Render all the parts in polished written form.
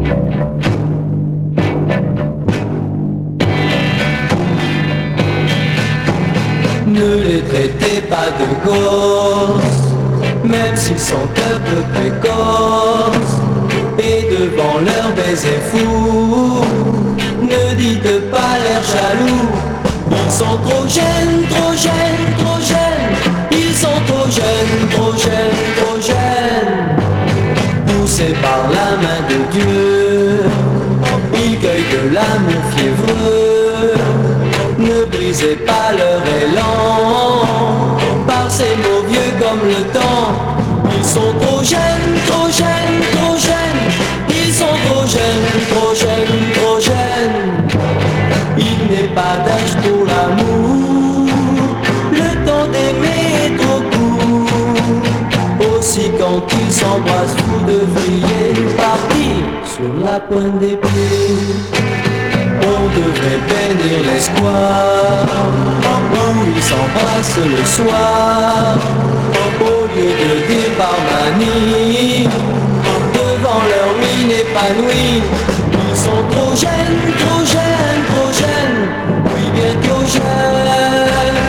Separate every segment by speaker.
Speaker 1: Ne les traitez pas de gosses, même s'ils sont un peu précoces. Et devant leur baiser fou, ne dites pas l'air jaloux. Ils sont trop jeunes, trop jeunes, trop jeunes. Ils sont trop jeunes, trop jeunes, trop jeunes. Poussés par la main de Dieu, ils cueillent de l'amour fiévreux. Ne brisez pas leur élan par ces mots vieux comme le temps. Ils sont trop jeunes, trop jeunes, trop jeunes. Ils sont trop jeunes, trop jeunes, trop jeunes. Il n'est pas d'âge pour l'amour. Le temps d'aimer est trop court. Aussi quand ils s'embrassent, vous devriez partir sur la pointe des pieds. On devrait bénir l'espoir où ils s'embrassent le soir. Au lieu de dire par manie, devant leur mine épanouie. Ils sont trop jeunes, trop jeunes, trop jeunes. Oui, bien trop jeunes.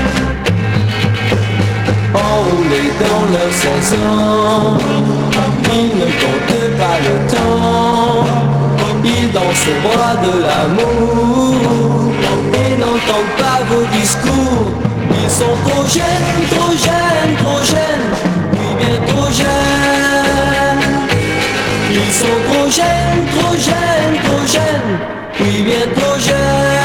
Speaker 1: Enroulés dans leurs 16 ans, ils ne comptent pas le temps. Ils dansent au bras de l'amour et n'entendent pas vos discours. Ils sont trop jeunes, trop jeunes, trop jeunes. Oui, bien trop jeunes. Ils sont trop jeunes, trop jeunes, trop jeunes. Oui, bien trop jeunes.